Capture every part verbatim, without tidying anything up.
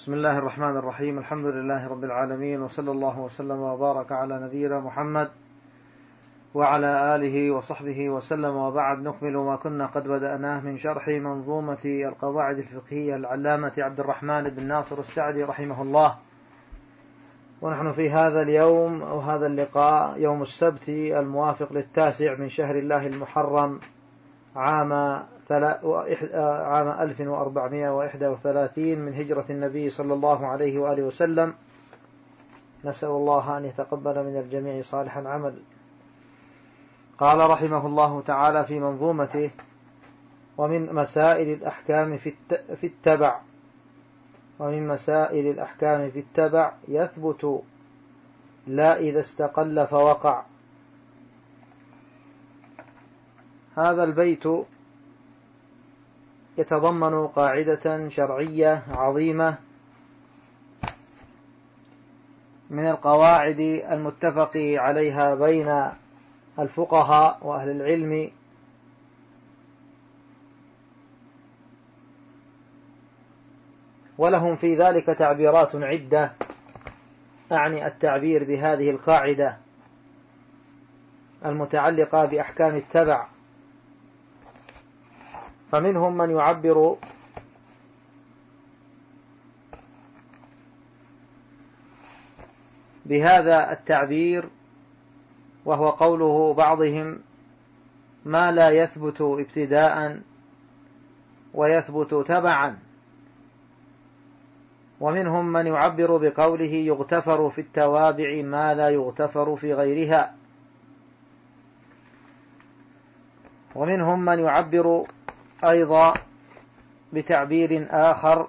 بسم الله الرحمن الرحيم. الحمد لله رب العالمين، وصلى الله وسلم وبارك على نبينا محمد وعلى آله وصحبه وسلم، وبعد. نكمل ما كنا قد بدأناه من شرح منظومة القواعد الفقهية العلامة عبد الرحمن بن ناصر السعدي رحمه الله. ونحن في هذا اليوم أو هذا اللقاء يوم السبت الموافق للتاسع من شهر الله المحرم عام عام ألف وأربعمائة وإحدى وثلاثين من هجرة النبي صلى الله عليه وآله وسلم. نسأل الله أن يتقبل من الجميع صالح العمل. قال رحمه الله تعالى في منظومته: ومن مسائل الأحكام في التبع ومن مسائل الأحكام في التبع يثبت لا إذا استقل فوقع. هذا البيت يتضمن قاعدة شرعية عظيمة من القواعد المتفق عليها بين الفقهاء وأهل العلم، ولهم في ذلك تعبيرات عدة. أعني التعبير بهذه القاعدة المتعلقة بأحكام التبع، فمنهم من يعبر بهذا التعبير، وهو قوله بعضهم: ما لا يثبت ابتداء ويثبت تبعا. ومنهم من يعبر بقوله: يغتفر في التوابع ما لا يغتفر في غيرها. ومنهم من يعبر أيضا بتعبير آخر،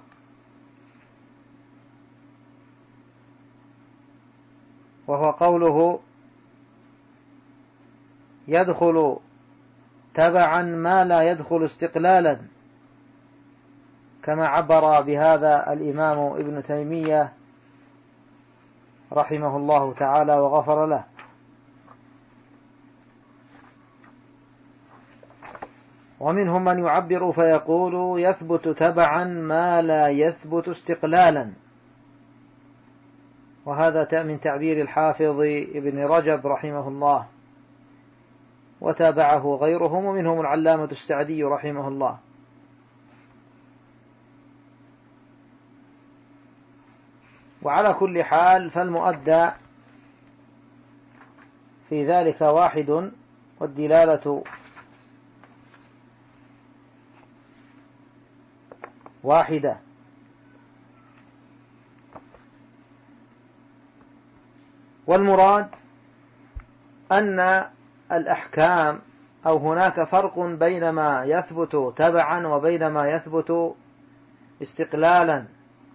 وهو قوله: يدخل تبعا ما لا يدخل استقلالا، كما عبر بهذا الإمام ابن تيمية رحمه الله تعالى وغفر له. ومنهم من يعبر فيقول: يثبت تبعا ما لا يثبت استقلالا، وهذا من تعبير الحافظ ابن رجب رحمه الله، وتابعه غيرهم، ومنهم العلامة السعدي رحمه الله. وعلى كل حال فالمؤدى في ذلك واحد، والدلالة واحدة. والمراد أن الأحكام أو هناك فرق بين ما يثبت تبعا وبين ما يثبت استقلالا،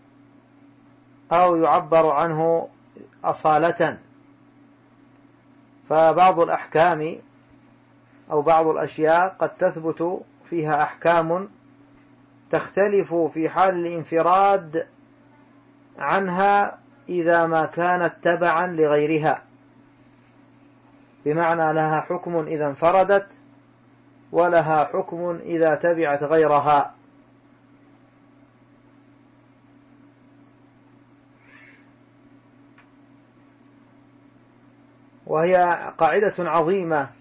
أو يعبر عنه أصالة. فبعض الأحكام أو بعض الأشياء قد تثبت فيها أحكام تختلف في حال الانفراد عنها إذا ما كانت تبعا لغيرها، بمعنى لها حكم إذا انفردت، ولها حكم إذا تبعت غيرها. وهي قاعدة عظيمة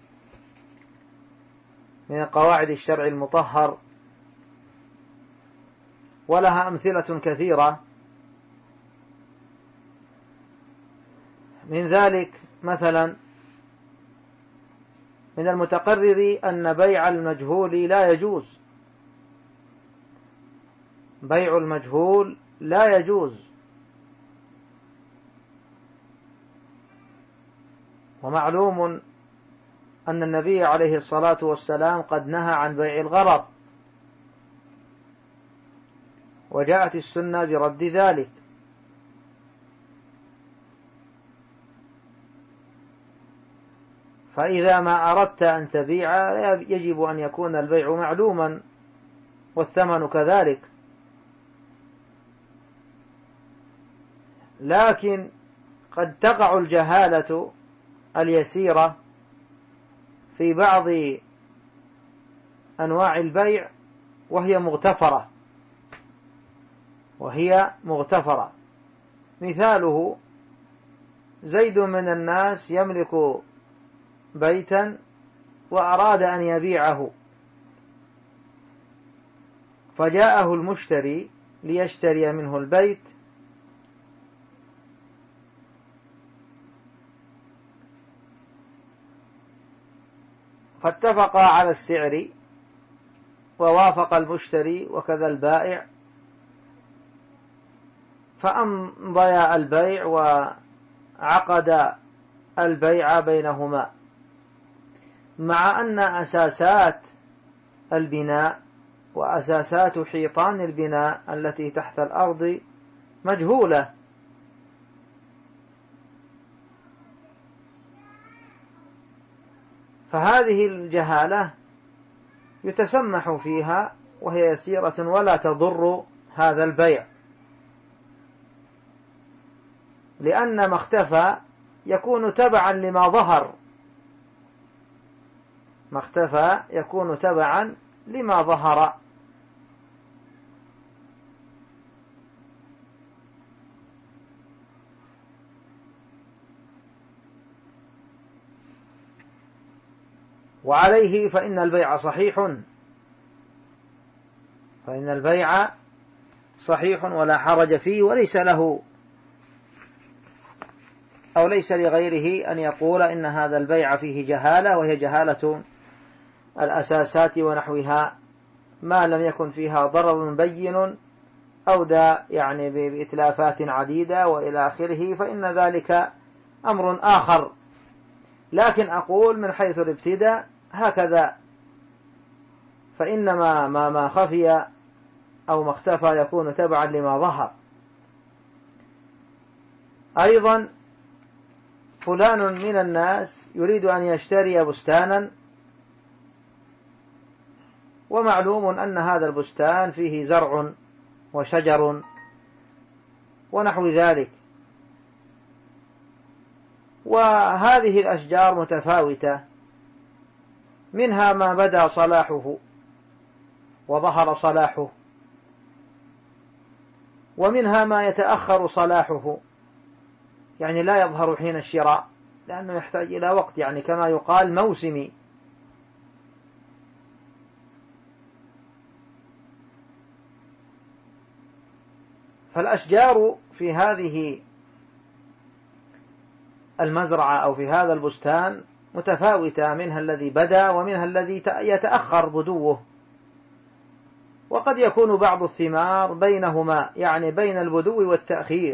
من قواعد الشرع المطهر، ولها أمثلة كثيرة. من ذلك مثلا من المتقرر أن بيع المجهول لا يجوز. بيع المجهول لا يجوز، ومعلوم أن النبي عليه الصلاة والسلام قد نهى عن بيع الغرض، وجاءت السنة برد ذلك. فإذا ما أردت أن تبيع يجب أن يكون البيع معلوما، والثمن كذلك. لكن قد تقع الجهالة اليسيرة في بعض أنواع البيع وهي مغتفرة، وهي مغتفرة. مثاله: زيد من الناس يملك بيتا وأراد أن يبيعه، فجاءه المشتري ليشتري منه البيت، فاتفقا على السعر ووافق المشتري وكذا البائع، فأمضيا البيع وعقد البيع بينهما، مع أن أساسات البناء وأساسات حيطان البناء التي تحت الأرض مجهولة، فهذه الجهالة يتسمح فيها وهي يسيرة ولا تضر هذا البيع، لأن ما اختفى يكون تبعا لما ظهر، ما اختفى يكون تبعا لما ظهر. وعليه فإن البيع صحيح، فإن البيع صحيح ولا حرج فيه، وليس له أو ليس لغيره أن يقول إن هذا البيع فيه جهالة، وهي جهالة الأساسات ونحوها، ما لم يكن فيها ضرر بين أو دا يعني بإتلافات عديدة وإلى آخره، فإن ذلك أمر آخر. لكن أقول من حيث الابتداء هكذا، فإنما ما ما خفي أو ما اختفى يكون تبعا لما ظهر. أيضا فلان من الناس يريد أن يشتري بستانا، ومعلوم أن هذا البستان فيه زرع وشجر ونحو ذلك، وهذه الأشجار متفاوتة، منها ما بدا صلاحه وظهر صلاحه، ومنها ما يتأخر صلاحه، يعني لا يظهر حين الشراء لأنه يحتاج إلى وقت، يعني كما يقال موسمي. فالأشجار في هذه المزرعة أو في هذا البستان متفاوتة، منها الذي بدا ومنها الذي يتأخر بدوه، وقد يكون بعض الثمار بينهما، يعني بين البدو والتأخير.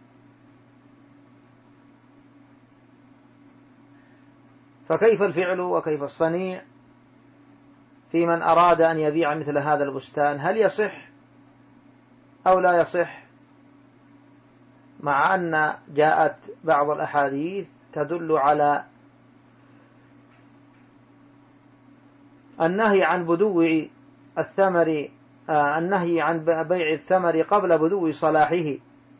فكيف الفعل وكيف الصنيع في من أراد أن يبيع مثل هذا البستان؟ هل يصح أو لا يصح؟ مع أن جاءت بعض الأحاديث تدل على النهي عن بدو الثمر، آه النهي عن بيع الثمر قبل بدو صلاحه،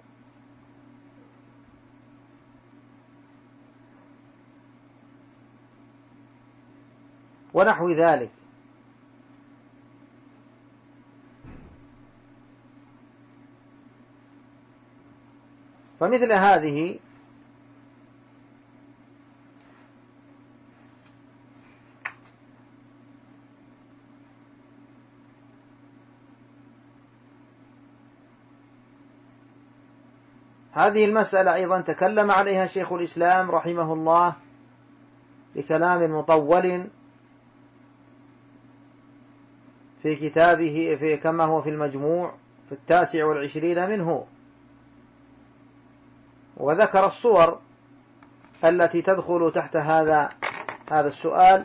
ونحو ذلك. فمثل هذه هذه المسألة أيضا تكلم عليها شيخ الإسلام رحمه الله بكلام مطول في كتابه، في كما هو في المجموع في التاسع والعشرين منه، وذكر الصور التي تدخل تحت هذا هذا السؤال.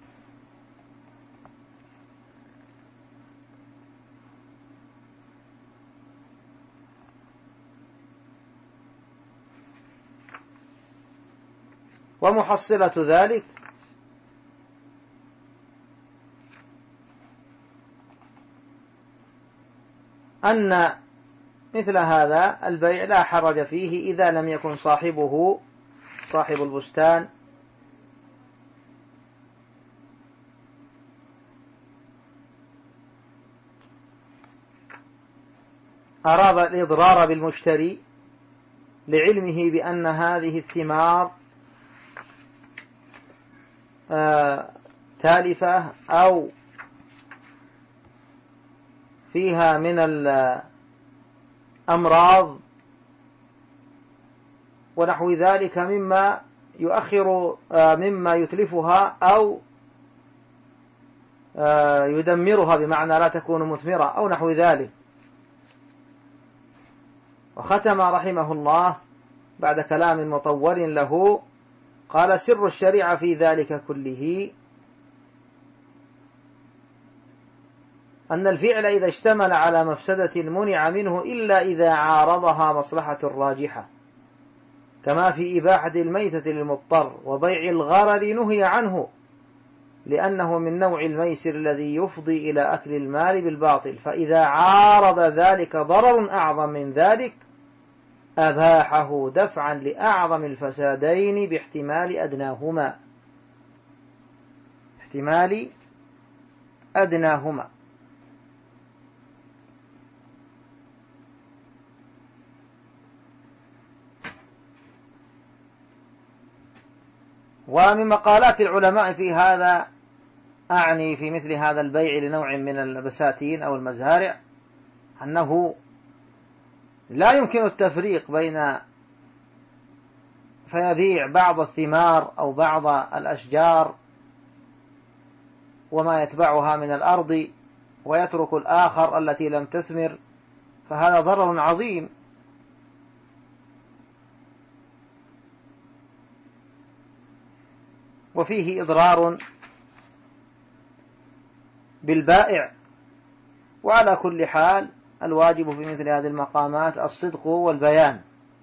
ومحصلة ذلك أن مثل هذا البيع لا حرج فيه إذا لم يكن صاحبه صاحب البستان أراد الإضرار بالمشتري لعلمه بأن هذه الثمار آه تالفة أو فيها من الأمراض ونحو ذلك مما يؤخر آه مما يتلفها أو آه يدمرها، بمعنى لا تكون مثمرة أو نحو ذلك. وختم رحمه الله بعد كلام مطول له قال: سر الشريعة في ذلك كله أن الفعل إذا اشتمل على مفسدة منع منه إلا إذا عارضها مصلحة راجحة، كما في إباحة الميتة للمضطر وبيع الغرر نهي عنه لأنه من نوع الميسر الذي يفضي إلى أكل المال بالباطل، فإذا عارض ذلك ضرر أعظم من ذلك أباحه دفعا لأعظم الفسادين باحتمال أدناهما احتمال أدناهما. ومن مقالات العلماء في هذا، أعني في مثل هذا البيع لنوع من البساتين أو المزارع، أنه لا يمكن التفريق بين فيبيع بعض الثمار أو بعض الأشجار وما يتبعها من الأرض ويترك الآخر التي لم تثمر، فهذا ضرر عظيم. وفيه إضرار بالبائع. وعلى كل حال الواجب في مثل هذه المقامات الصدق والبيان.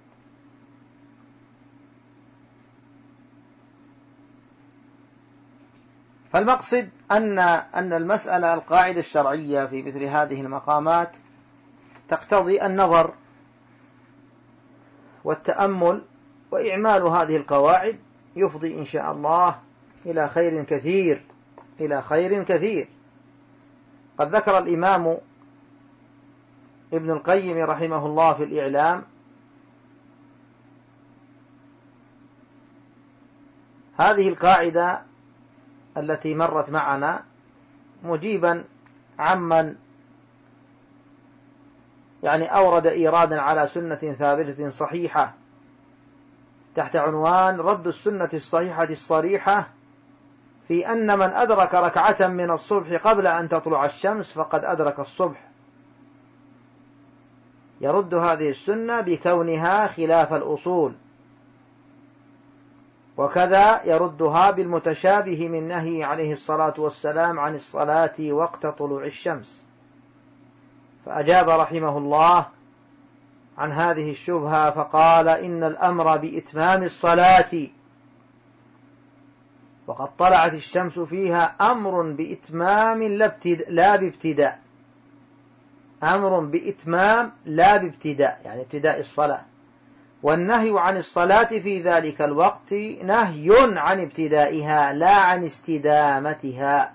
فالمقصد أن أن المسألة القاعدة الشرعية في مثل هذه المقامات تقتضي النظر والتأمل، وإعمال هذه القواعد يفضي إن شاء الله إلى خير كثير إلى خير كثير. قد ذكر الإمام ابن القيم رحمه الله في الإعلام هذه القاعدة التي مرت معنا، مجيبا عمن يعني أورد إيرادا على سنة ثابتة صحيحة تحت عنوان رد السنة الصحيحة الصريحة في أن من أدرك ركعة من الصبح قبل أن تطلع الشمس فقد أدرك الصبح، يرد هذه السنة بكونها خلاف الأصول، وكذا يردها بالمتشابه من نهي عليه الصلاة والسلام عن الصلاة وقت طلوع الشمس. فأجاب رحمه الله عن هذه الشبهة فقال: إن الأمر بإتمام الصلاة وقد طلعت الشمس فيها أمر بإتمام لا بابتداء، أمر بإتمام لا بابتداء، يعني ابتداء الصلاة، والنهي عن الصلاة في ذلك الوقت نهي عن ابتدائها لا عن استدامتها،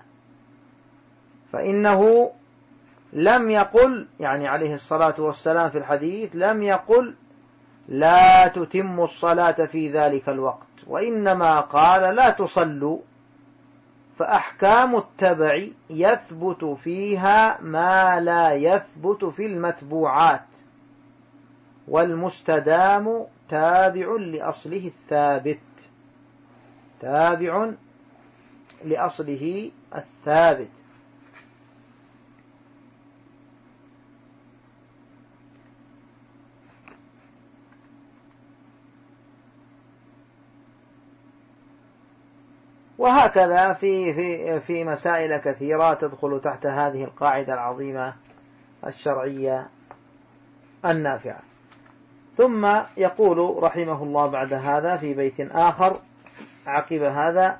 فإنه لم يقل يعني عليه الصلاة والسلام في الحديث لم يقل لا تتم الصلاة في ذلك الوقت، وإنما قال لا تصلوا، فأحكام التبع يثبت فيها ما لا يثبت في المتبوعات، والمستدام تابع لأصله الثابت تابع لأصله الثابت. وهكذا في في في مسائل كثيرة تدخل تحت هذه القاعدة العظيمة الشرعية النافعة. ثم يقول رحمه الله بعد هذا في بيت آخر عقب هذا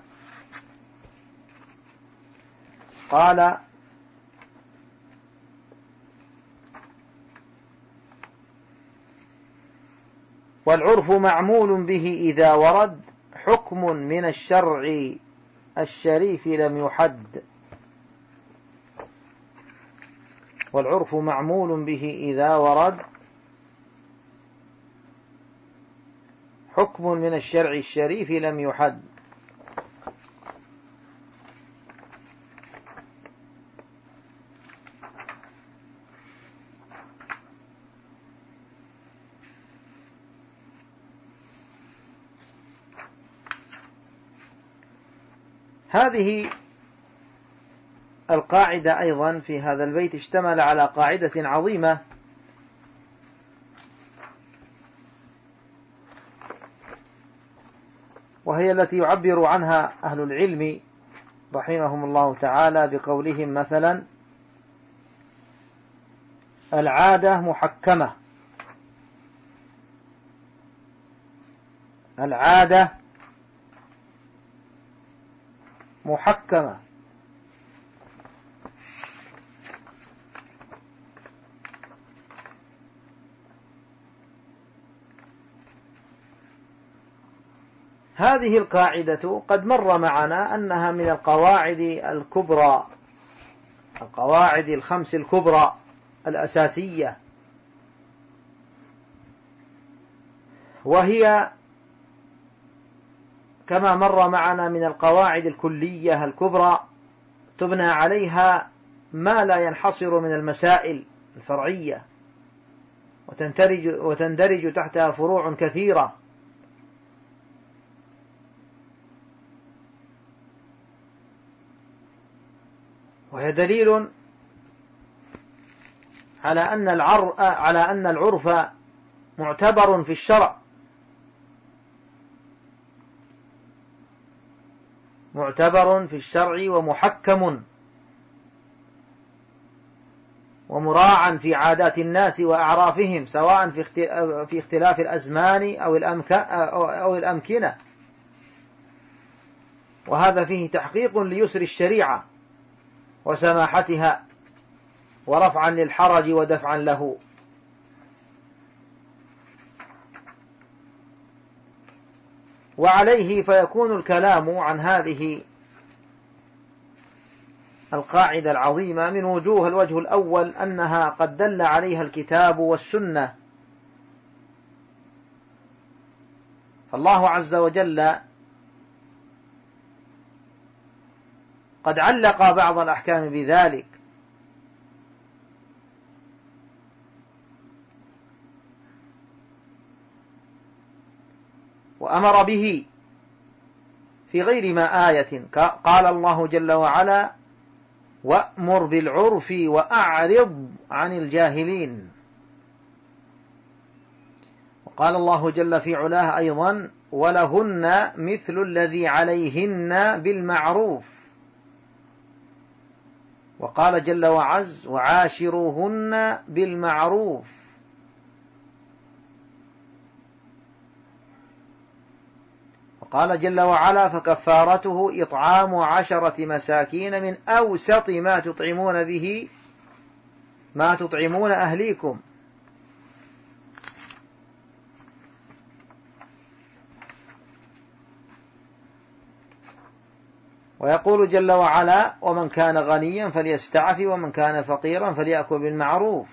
قال: والعرف معمول به إذا ورد حكم من الشرع الشريف لم يحد. والعرف معمول به إذا ورد حكم من الشرع الشريف لم يحد. هذه القاعدة أيضا في هذا البيت اشتمل على قاعدة عظيمة وهي التي يعبر عنها أهل العلم رحمهم الله تعالى بقولهم مثلا: العادة محكمة. العادة محكمة. هذه القاعدة قد مر معنا أنها من القواعد الكبرى، القواعد الخمس الكبرى الأساسية، وهي كما مر معنا من القواعد الكلية الكبرى تبنى عليها ما لا ينحصر من المسائل الفرعية، وتندرج, وتندرج تحتها فروع كثيرة، وهي دليل على أن العرف على أن العرف معتبر في الشرع، معتبر في الشرع ومحكم ومراعا في عادات الناس وأعرافهم، سواء في اختلاف الأزمان أو الأمكنة، وهذا فيه تحقيق ليسر الشريعة وسماحتها ورفعا للحرج ودفعا له. وعليه فيكون الكلام عن هذه القاعدة العظيمة من وجوه: الوجه الأول أنها قد دل عليها الكتاب والسنة، فالله عز وجل قد علق بعض الأحكام بذلك، وأمر به في غير ما آية. قال الله جل وعلا: وأمر بالعرف وأعرض عن الجاهلين. وقال الله جل في علاه أيضا: ولهن مثل الذي عليهن بالمعروف. وقال جل وعز: وعاشروهن بالمعروف. وقال جل وعلا: فكفارته إطعام عشرة مساكين من أوسط ما تطعمون به ما تطعمون أهليكم. ويقول جل وعلا: ومن كان غنيا فليستعف ومن كان فقيرا فليأكل بالمعروف.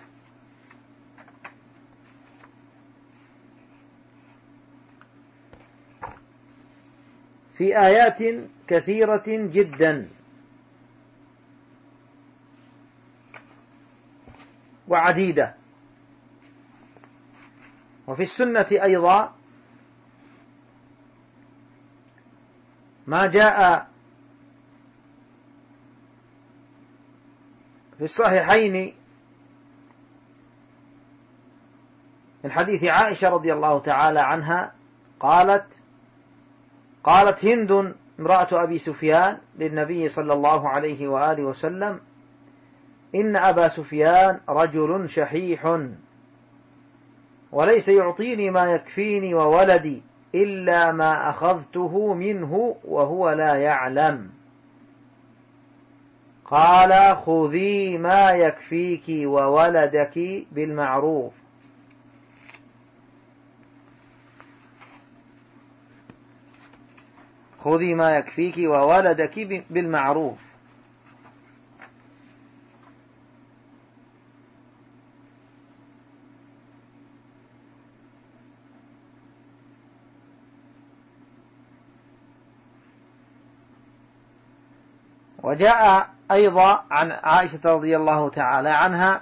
في آيات كثيرة جدا وعديدة، وفي السنة أيضا ما جاء في الصحيحين من حديث عائشة رضي الله تعالى عنها قالت قالت هند امرأة أبي سفيان للنبي صلى الله عليه وآله وسلم: إن أبا سفيان رجل شحيح وليس يعطيني ما يكفيني وولدي إلا ما أخذته منه وهو لا يعلم. قال: خذي ما يكفيك وولدك بالمعروف. خذي ما يكفيك وولدك بالمعروف. وجاء أيضا عن عائشة رضي الله تعالى عنها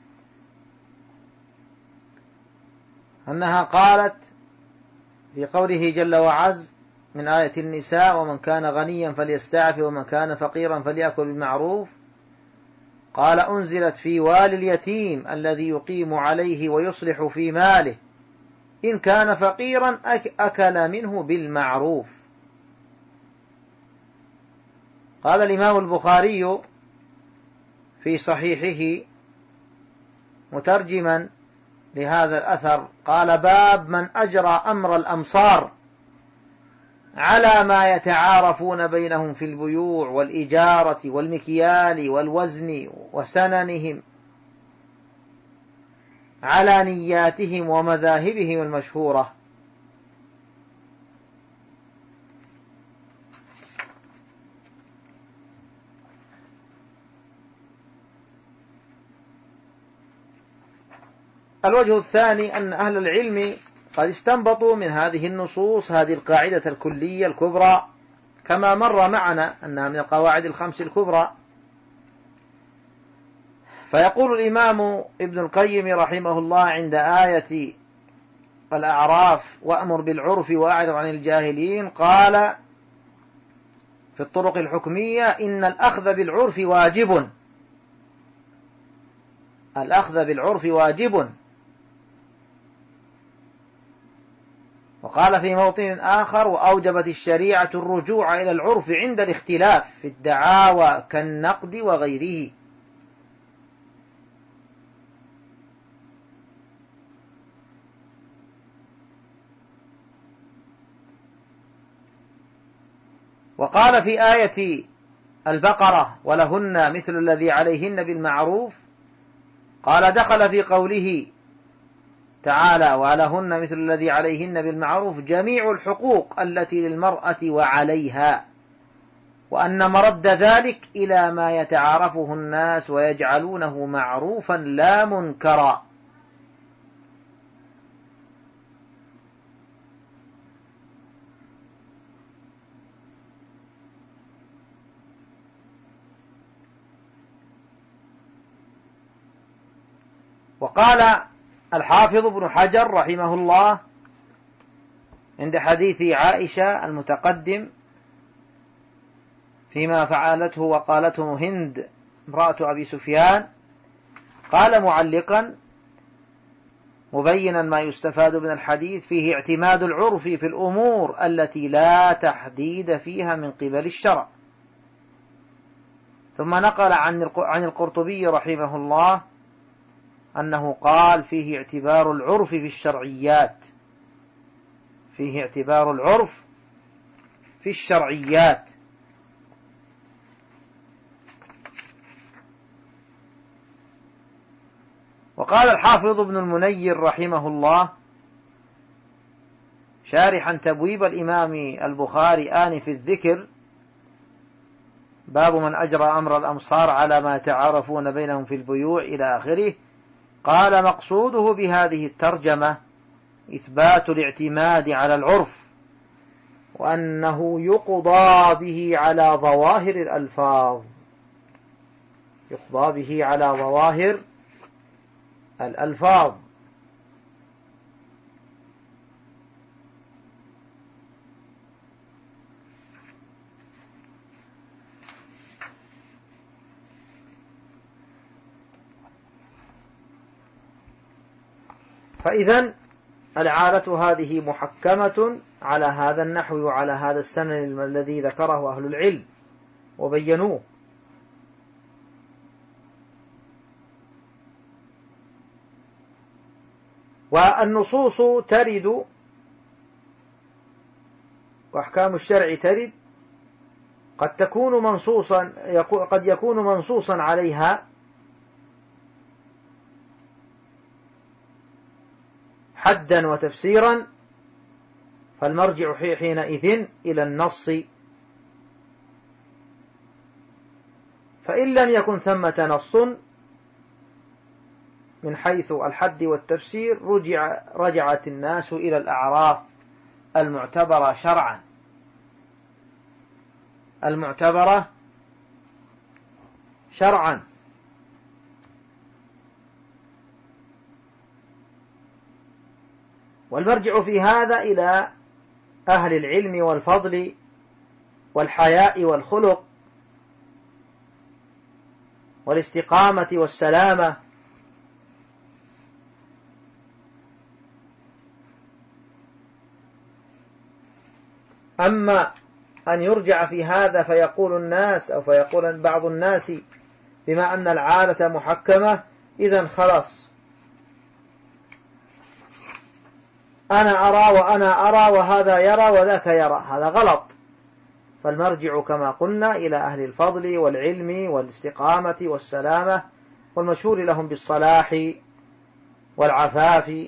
أنها قالت في قوله جل وعز من آية النساء: ومن كان غنيا فليستعف ومن كان فقيرا فليأكل بالمعروف، قال: أنزلت في والي اليتيم الذي يقيم عليه ويصلح في ماله، إن كان فقيرا أكل منه بالمعروف. قال الإمام البخاري في صحيحه مترجما لهذا الأثر، قال: باب من أجرى أمر الأمصار على ما يتعارفون بينهم في البيوع والإجارة والمكيال والوزن وسننهم على نياتهم ومذاهبهم المشهورة. الوجه الثاني أن أهل العلم قد استنبطوا من هذه النصوص هذه القاعدة الكلية الكبرى، كما مر معنا أنها من القواعد الخمس الكبرى. فيقول الإمام ابن القيم رحمه الله عند آية الأعراف: وأمر بالعرف وأعرض عن الجاهلين، قال في الطرق الحكمية: إن الأخذ بالعرف واجب، الأخذ بالعرف واجب. وقال في موطن آخر: وأوجبت الشريعة الرجوع إلى العرف عند الاختلاف في الدعاوى كالنقد وغيره. وقال في آية البقرة: ولهن مثل الذي عليهن بالمعروف، قال دخل في قوله تعالى: ولهن مثل الذي عليهن بالمعروف جميع الحقوق التي للمرأة وعليها، وأن مرد ذلك إلى ما يتعارفه الناس ويجعلونه معروفا لا منكرا. وقال الحافظ ابن حجر رحمه الله عند حديث عائشة المتقدم فيما فعلته وقالته هند امرأة أبي سفيان، قال معلقا مبينا ما يستفاد من الحديث: فيه اعتماد العرف في الأمور التي لا تحديد فيها من قبل الشرع. ثم نقل عن القرطبي رحمه الله أنه قال: فيه اعتبار العرف في الشرعيات، فيه اعتبار العرف في الشرعيات. وقال الحافظ ابن المنير رحمه الله شارحا تبويب الإمام البخاري آنف الذكر: باب من أجرى أمر الأمصار على ما يتعارفون بينهم في البيوع إلى آخره، قال: مقصوده بهذه الترجمة إثبات الاعتماد على العرف، وأنه يقضى به على ظواهر الألفاظ، يقضى به على ظواهر الألفاظ. فإذن العالة هذه محكمة على هذا النحو وعلى هذا السنن الذي ذكره أهل العلم وبينوه. والنصوص ترد وأحكام الشرع ترد، قد تكون منصوصا قد يكون منصوصا عليها حدا وتفسيرا، فالمرجع حينئذ إلى النص. فإن لم يكن ثمة نص من حيث الحد والتفسير رجع رجعت الناس إلى الأعراف المعتبرة شرعا، المعتبرة شرعا. والمرجع في هذا إلى أهل العلم والفضل والحياء والخلق والاستقامة والسلامة. أما أن يرجع في هذا فيقول الناس أو فيقول بعض الناس بما أن العادة محكمة إذن خلاص أنا أرى وأنا أرى وهذا يرى وذاك يرى، هذا غلط. فالمرجع كما قلنا إلى أهل الفضل والعلم والاستقامة والسلامة والمشهور لهم بالصلاح والعفاف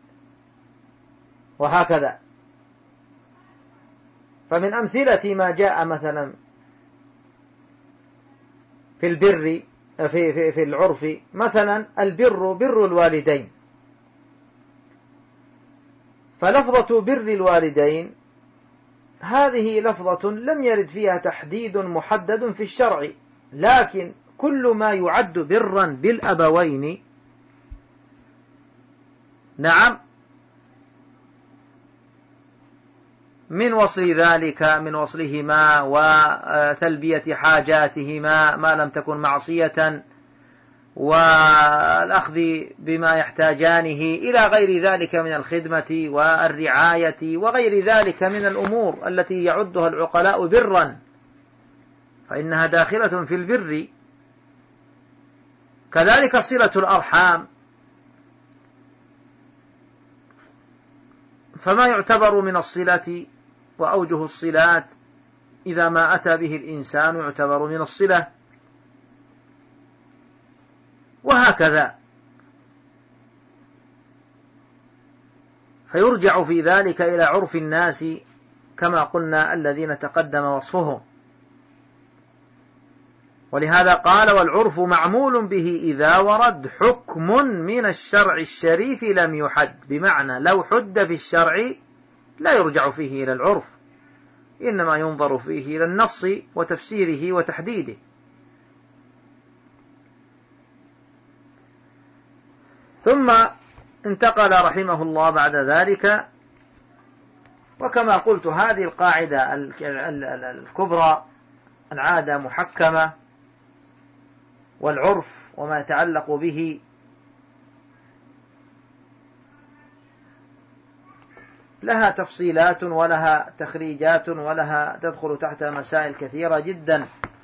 وهكذا. فمن أمثلة ما جاء مثلا في البر في, في, في العرف مثلا البر بر الوالدين، فلفظة بر الوالدين هذه لفظة لم يرد فيها تحديد محدد في الشرع، لكن كل ما يعد برا بالأبوين نعم من وصل ذلك من وصلهما وتلبية حاجاتهما ما لم تكن معصية والأخذ بما يحتاجانه إلى غير ذلك من الخدمة والرعاية وغير ذلك من الأمور التي يعدها العقلاء برا، فإنها داخلة في البر. كذلك صلة الأرحام، فما يعتبر من الصلة وأوجه الصلات إذا ما أتى به الإنسان يعتبر من الصلة، وهكذا. فيرجع في ذلك إلى عرف الناس كما قلنا الذين تقدم وصفهم. ولهذا قال والعرف معمول به إذا ورد حكم من الشرع الشريف لم يحد، بمعنى لو حد في الشرع لا يرجع فيه إلى العرف، إنما ينظر فيه إلى النص وتفسيره وتحديده. ثم انتقل رحمه الله بعد ذلك، وكما قلت هذه القاعدة الكبرى العادة محكمة والعرف وما يتعلق به لها تفصيلات ولها تخريجات ولها تدخل تحت مسائل كثيرة جدا.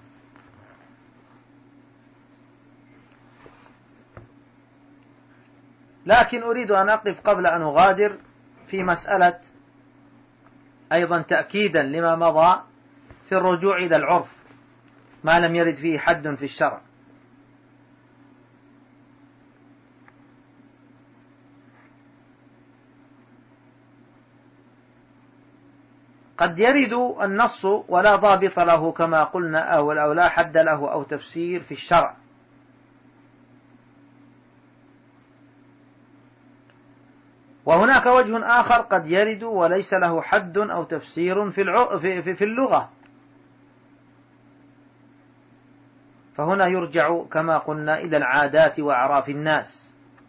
لكن أريد أن أقف قبل أن أغادر في مسألة أيضا تأكيدا لما مضى في الرجوع إلى العرف ما لم يرد فيه حد في الشرع. قد يرد النص ولا ضابط له كما قلنا أو لا حد له أو تفسير في الشرع، وهناك وجه آخر قد يرد وليس له حد أو تفسير في في في اللغة، فهنا يرجع كما قلنا إلى العادات وأعراف الناس.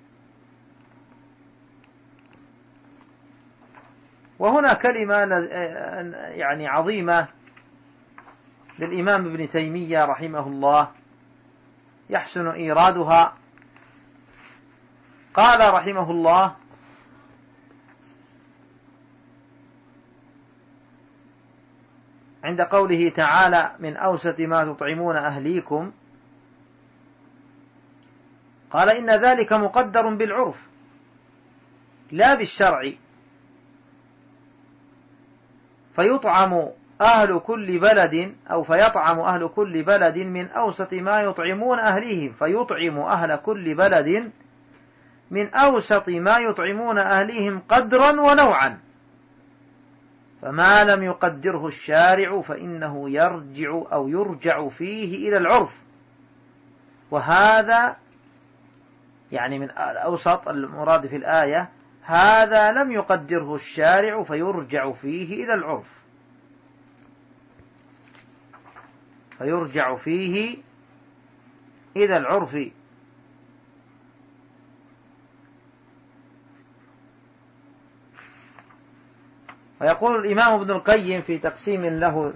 وهنا كلمة يعني عظيمة للإمام ابن تيمية رحمه الله يحسن إيرادها. قال رحمه الله عند قوله تعالى من أوسط ما تطعمون أهليكم، قال إن ذلك مقدر بالعرف لا بالشرع، فيطعم أهل كل بلد أو فيطعم أهل كل بلد من أوسط ما يطعمون أهليهم، فيطعم أهل كل بلد من أوسط ما يطعمون أهليهم قدرا ونوعا، فما لم يقدره الشارع فإنه يرجع أو يرجع فيه إلى العرف. وهذا يعني من الأوسط المراد في الآية هذا لم يقدره الشارع فيرجع فيه إلى العرف، فيرجع فيه إذا العرف. ويقول الإمام ابن القيم في تقسيم له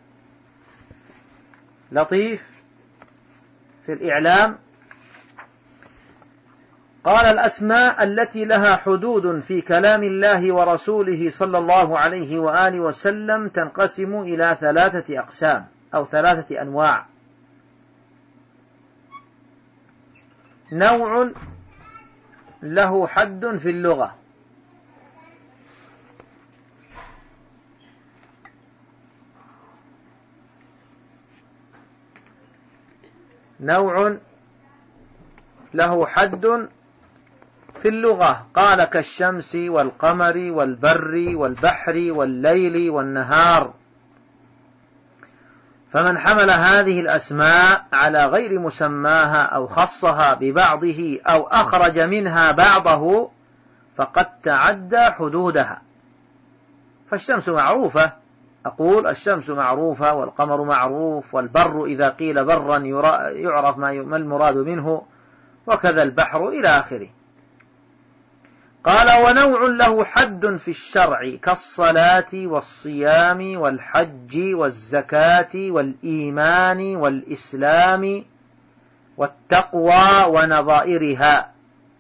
لطيف في الإعلام، قال: الأسماء التي لها حدود في كلام الله ورسوله صلى الله عليه وآله وسلم تنقسم إلى ثلاثة أقسام أو ثلاثة أنواع. نوع له حد في اللغة، نوع له حد في اللغة، قال: كالشمس والقمر والبر والبحر والليل والنهار. فمن حمل هذه الأسماء على غير مسماها أو خصها ببعضه أو أخرج منها بعضه فقد تعدى حدودها. فالشمس معروفة، أقول الشمس معروفة والقمر معروف، والبر إذا قيل برا يعرف ما المراد منه، وكذا البحر إلى آخره. قال: ونوع له حد في الشرع كالصلاة والصيام والحج والزكاة والإيمان والإسلام والتقوى ونظائرها،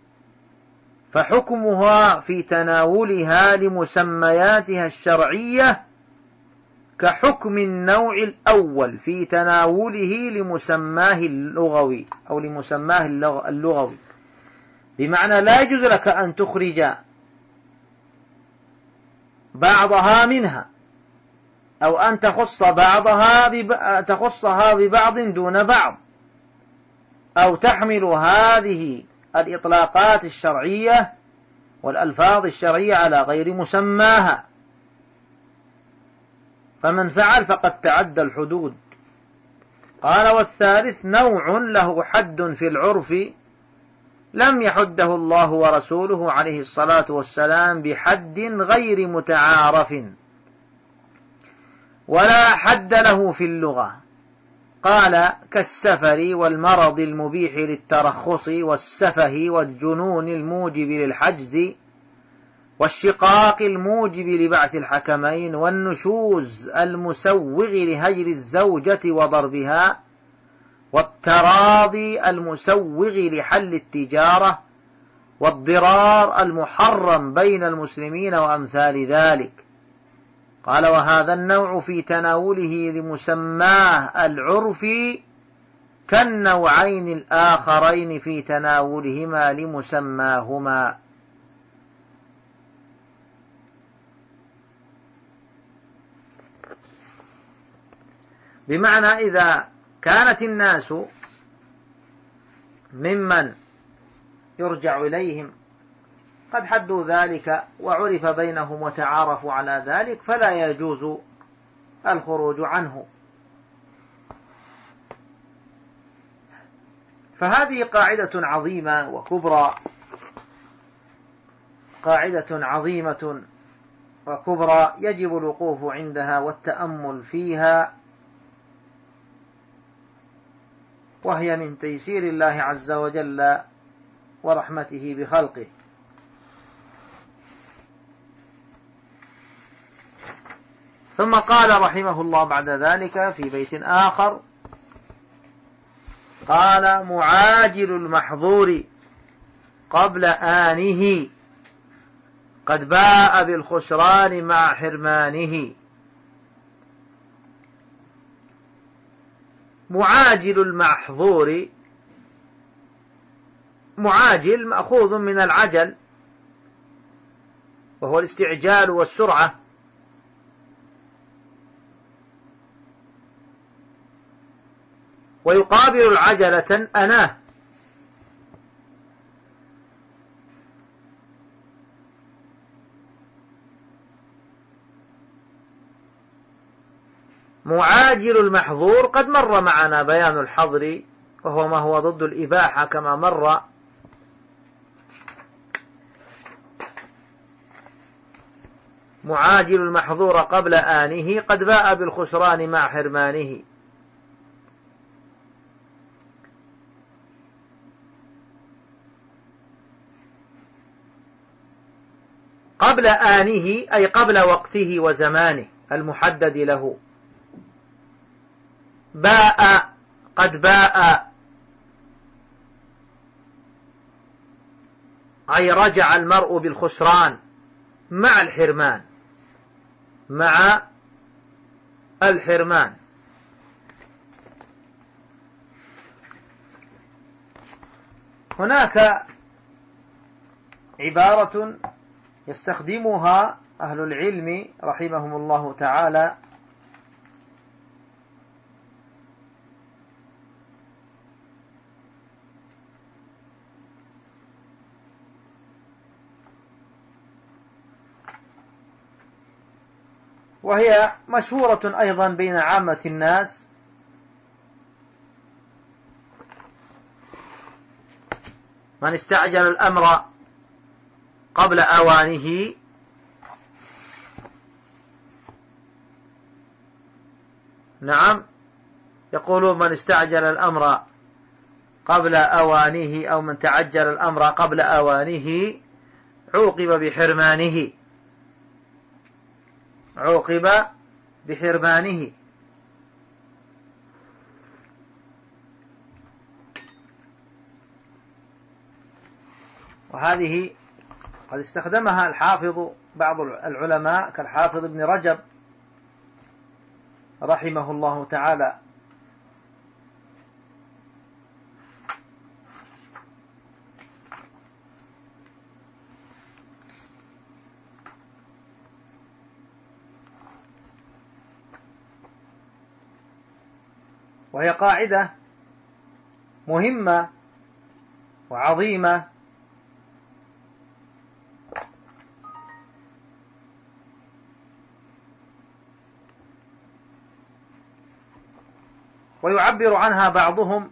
فحكمها في تناولها لمسمياتها الشرعية كحكم النوع الأول في تناوله لمسماه اللغوي أو لمسماه اللغوي، بمعنى لا يجوز لك أن تخرج بعضها منها أو أن تخص بعضها بب... تخصها ببعض دون بعض، أو تحمل هذه الإطلاقات الشرعية والألفاظ الشرعية على غير مسماها. فمن فعل فقد تعدى الحدود. قال: والثالث نوع له حد في العرف لم يحده الله ورسوله عليه الصلاة والسلام بحد غير متعارف ولا حد له في اللغة، قال: كالسفر والمرض المبيح للترخص والسفه والجنون الموجب للحجز والشقاق الموجب لبعث الحكمين والنشوز المسوغ لهجر الزوجة وضربها والتراضي المسوغ لحل التجارة والضرار المحرم بين المسلمين وأمثال ذلك. قال: وهذا النوع في تناوله لمسماه العرفي كالنوعين الآخرين في تناولهما لمسماهما. بمعنى إذا كانت الناس ممن يرجع إليهم قد حدوا ذلك وعرف بينهم وتعارفوا على ذلك فلا يجوز الخروج عنه. فهذه قاعدة عظيمة وكبرى، قاعدة عظيمة وكبرى يجب الوقوف عندها والتأمل فيها، وهي من تيسير الله عز وجل ورحمته بخلقه. ثم قال رحمه الله بعد ذلك في بيت آخر، قال: معاجل المحظور قبل آنه قد باء بالخسران مع حرمانه. معاجل المحظور، معاجل مأخوذ من العجل وهو الاستعجال والسرعة، ويقابل العجلة أناه. معاجل المحظور قد مر معنا بيان الحظر وهو ما هو ضد الإباحة كما مر. معاجل المحظور قبل آنه قد باء بالخسران مع حرمانه. قبل آنه أي قبل وقته وزمانه المحدد له. باء قد باء أي رجع المرء بالخسران مع الحرمان، مع الحرمان. هناك عبارة يستخدمها أهل العلم رحمهم الله تعالى وهي مشهورة أيضا بين عامة الناس، من استعجل الأمر قبل أوانه نعم يقولون من استعجل الأمر قبل أوانه أو من تعجل الأمر قبل أوانه عوقب بحرمانه، عوقب بحرمانه. وهذه قد استخدمها الحافظ بعض العلماء كالحافظ ابن رجب رحمه الله تعالى. وهي قاعدة مهمة وعظيمة ويعبر عنها بعضهم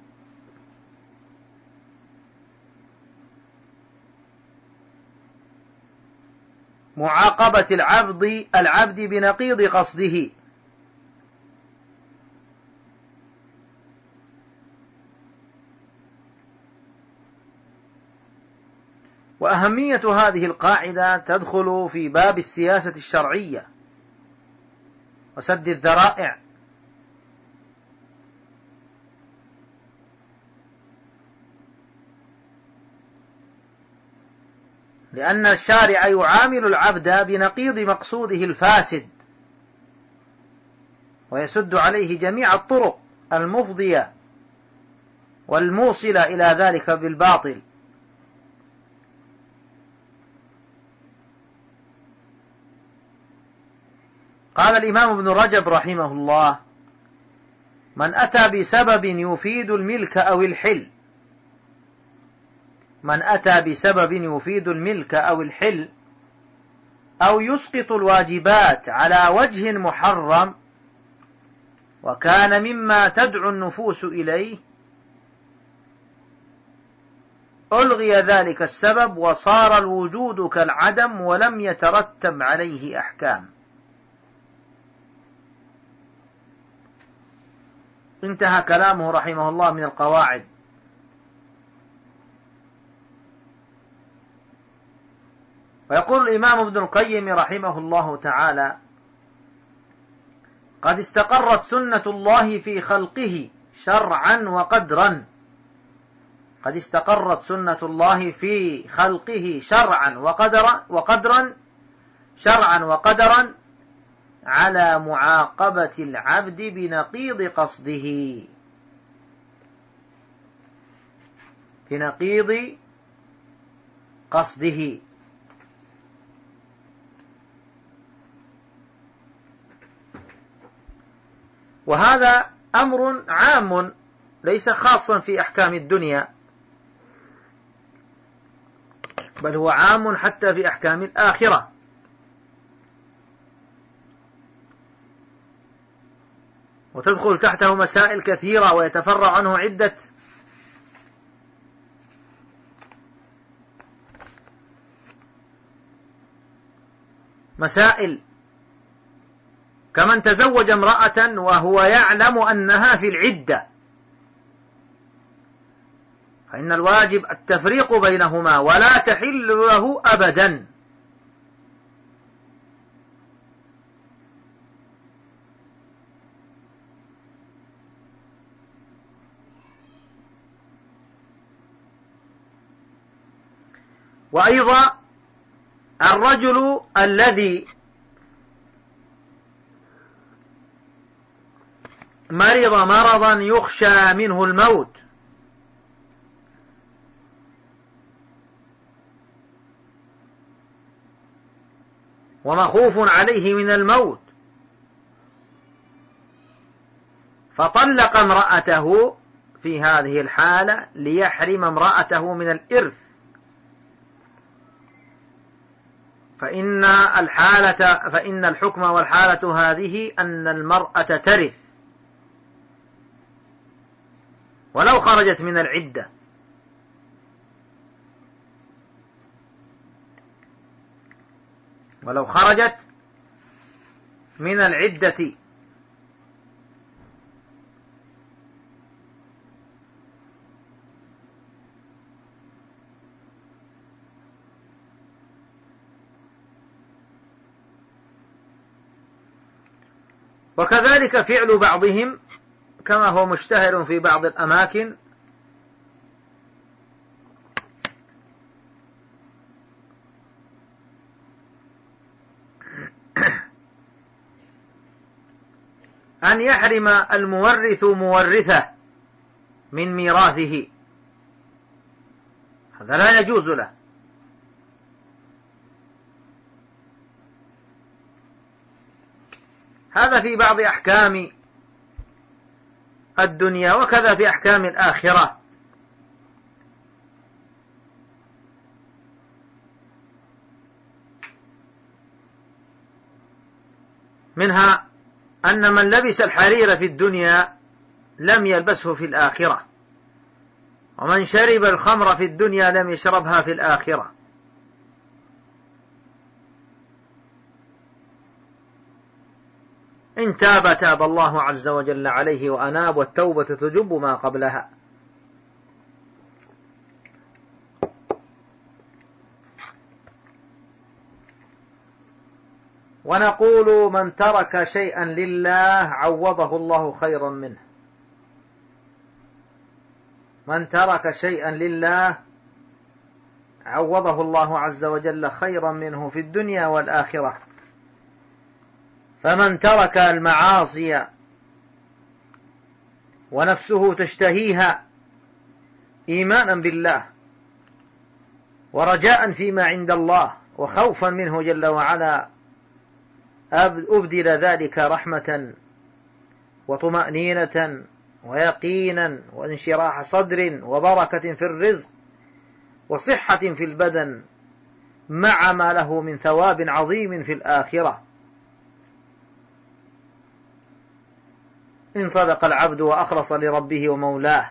معاقبة العبد العبد بنقيض قصده. وأهمية هذه القاعدة تدخل في باب السياسة الشرعية وسد الذرائع، لأن الشارع يعامل العبد بنقيض مقصوده الفاسد ويسد عليه جميع الطرق المفضية والموصلة إلى ذلك بالباطل. قال الإمام ابن رجب رحمه الله: من أتى بسبب يفيد الملك أو الحل من أتى بسبب يفيد الملك أو الحل أو يسقط الواجبات على وجه محرم وكان مما تدعو النفوس إليه ألغي ذلك السبب وصار الوجود كالعدم ولم يترتب عليه أحكام. انتهى كلامه رحمه الله من القواعد. ويقول الإمام ابن القيم رحمه الله تعالى: قد استقرت سنة الله في خلقه شرعا وقدرا قد استقرت سنة الله في خلقه شرعا وقدرا وقدرا شرعا وقدرا على معاقبة العبد بنقيض قصده بنقيض قصده وهذا أمر عام ليس خاصا في أحكام الدنيا، بل هو عام حتى في أحكام الآخرة. وتدخل تحته مسائل كثيرة ويتفرع عنه عدة مسائل، كمن تزوج امرأة وهو يعلم أنها في العدة، فإن الواجب التفريق بينهما ولا تحل له أبدا وأيضا الرجل الذي مرض مرضا يخشى منه الموت ومخوف عليه من الموت فطلق امرأته في هذه الحالة ليحرم امرأته من الإرث، فإن الحالة فإن الحكم والحالة هذه أن المرأة ترث ولو خرجت من العدة، ولو خرجت من العدة. وكذلك فعل بعضهم كما هو مشتهر في بعض الأماكن أن يحرم المورث مورثه من ميراثه، هذا لا يجوز له. هذا في بعض أحكام الدنيا، وكذا في أحكام الآخرة. منها أن من لبس الحرير في الدنيا لم يلبسه في الآخرة، ومن شرب الخمر في الدنيا لم يشربها في الآخرة. إن تاب تاب الله عز وجل عليه وأناب، والتوبة تجب ما قبلها. ونقول من ترك شيئا لله عوضه الله خيرا منه، من ترك شيئا لله عوضه الله عز وجل خيرا منه في الدنيا والآخرة. فمن ترك المعاصي ونفسه تشتهيها إيمانا بالله ورجاء فيما عند الله وخوفا منه جل وعلا، أبدل ذلك رحمة وطمأنينة ويقينا وانشراح صدر وبركة في الرزق وصحة في البدن، مع ما له من ثواب عظيم في الآخرة. إن صدق العبد وأخلص لربه ومولاه.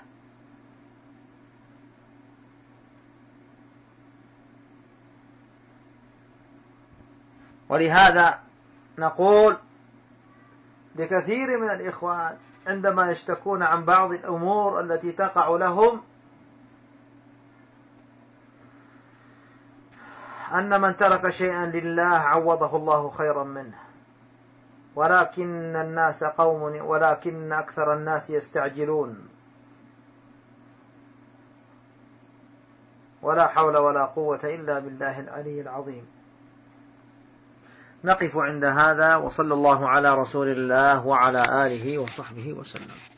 ولهذا نقول لكثير من الإخوان عندما يشتكون عن بعض الأمور التي تقع لهم أن من ترك شيئا لله عوضه الله خيرا منه، ولكن الناس قوم ولكن أكثر الناس يستعجلون، ولا حول ولا قوة إلا بالله العلي العظيم. نقف عند هذا، وصلى الله على رسول الله وعلى آله وصحبه وسلم.